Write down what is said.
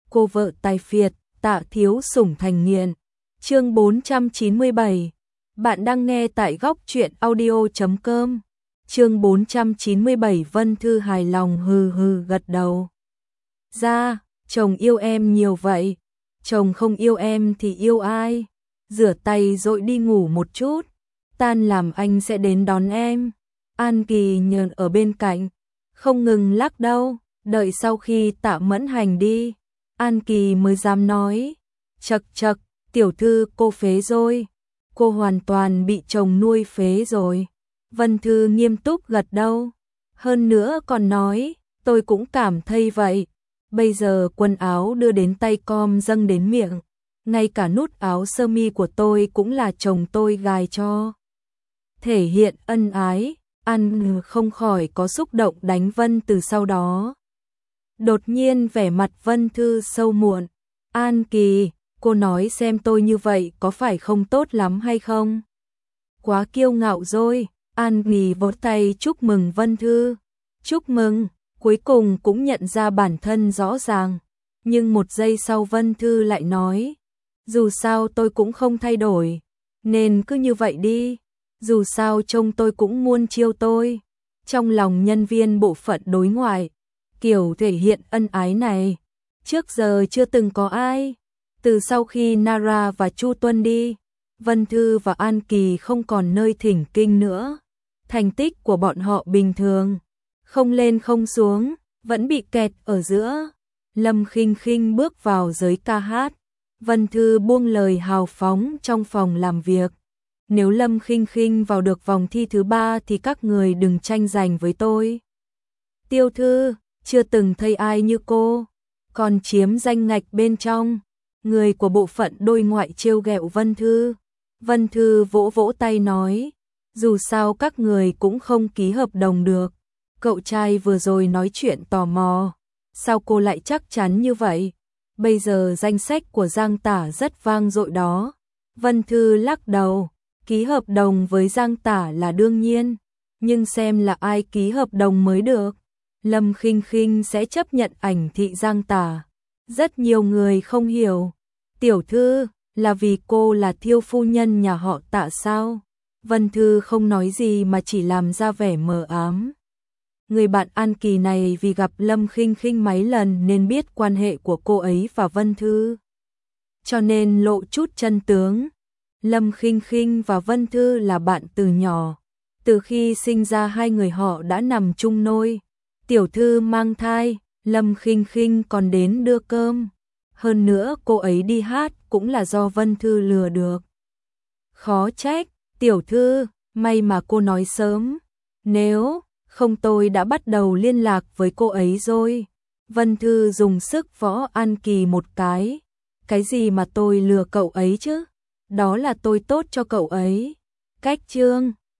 cô vợ tài phiệt, Tạ thiếu sủng thành nghiện. Chương 497. Bạn đang nghe tại góc truyện audio.com. Chương 497. Vân Thư hài lòng hừ hừ gật đầu. Ra, chồng yêu em nhiều vậy, chồng không yêu em thì yêu ai? Rửa tay rồi đi ngủ một chút, tan làm anh sẽ đến đón em. An Kỳ nhờn ở bên cạnh, không ngừng lắc đầu, đợi sau khi Tạ Mẫn Hành đi, An Kỳ mới dám nói, chậc chậc, tiểu thư cô phế rồi, cô hoàn toàn bị chồng nuôi phế rồi. Vân Thư nghiêm túc gật đầu, hơn nữa còn nói, tôi cũng cảm thấy vậy. Bây giờ quần áo đưa đến tay com dâng đến miệng, ngay cả nút áo sơ mi của tôi cũng là chồng tôi gài cho. Thể hiện ân ái, An không khỏi có xúc động đánh Vân Từ sau đó. Đột nhiên vẻ mặt Vân Thư sâu muộn. An Kỳ, cô nói xem tôi như vậy có phải không tốt lắm hay không? Quá kiêu ngạo rồi. An Kỳ vỗ tay chúc mừng Vân Thư. Chúc mừng, cuối cùng cũng nhận ra bản thân rõ ràng. Nhưng một giây sau Vân Thư lại nói, dù sao tôi cũng không thay đổi, nên cứ như vậy đi. Dù sao trông tôi cũng muôn chiêu tôi. Trong lòng nhân viên bộ phận đối ngoại, kiểu thể hiện ân ái này, trước giờ chưa từng có ai. Từ sau khi Nara và Chu Tuân đi, Vân Thư và An Kỳ không còn nơi thỉnh kinh nữa. Thành tích của bọn họ bình thường, không lên không xuống, vẫn bị kẹt ở giữa. Lâm Khinh Khinh bước vào giới ca hát. Vân Thư buông lời hào phóng trong phòng làm việc. Nếu Lâm Khinh Khinh vào được vòng thi thứ 3 thì các người đừng tranh giành với tôi. Tiêu Thư, chưa từng thấy ai như cô, còn chiếm danh ngạch bên trong. Người của bộ phận đối ngoại trêu ghẹo Vân Thư. Vân Thư vỗ vỗ tay nói, dù sao các người cũng không ký hợp đồng được. Cậu trai vừa rồi nói chuyện tò mò, sao cô lại chắc chắn như vậy? Bây giờ danh sách của Giang Tả rất vang dội đó. Vân Thư lắc đầu, ký hợp đồng với Giang Tả là đương nhiên, nhưng xem là ai ký hợp đồng mới được. Lâm Khinh Khinh sẽ chấp nhận ảnh thị Giang Tả. Rất nhiều người không hiểu, tiểu thư, là vì cô là Thiêu phu nhân nhà họ Tạ sao? Vân Thư không nói gì mà chỉ làm ra vẻ mờ ám. Người bạn An Kỳ này vì gặp Lâm Khinh Khinh mấy lần nên biết quan hệ của cô ấy và Vân Thư, cho nên lộ chút chân tướng. Lâm Khinh Khinh và Vân Thư là bạn từ nhỏ, từ khi sinh ra hai người họ đã nằm chung nôi. Tiểu thư mang thai, Lâm Khinh Khinh còn đến đưa cơm. Hơn nữa cô ấy đi hát cũng là do Vân Thư lừa được. Khó trách, tiểu thư, may mà cô nói sớm. Nếu không tôi đã bắt đầu liên lạc với cô ấy rồi. Vân Thư dùng sức võ An Kỳ một cái. Cái gì mà tôi lừa cậu ấy chứ? Đó là tôi tốt cho cậu ấy. Cách trương,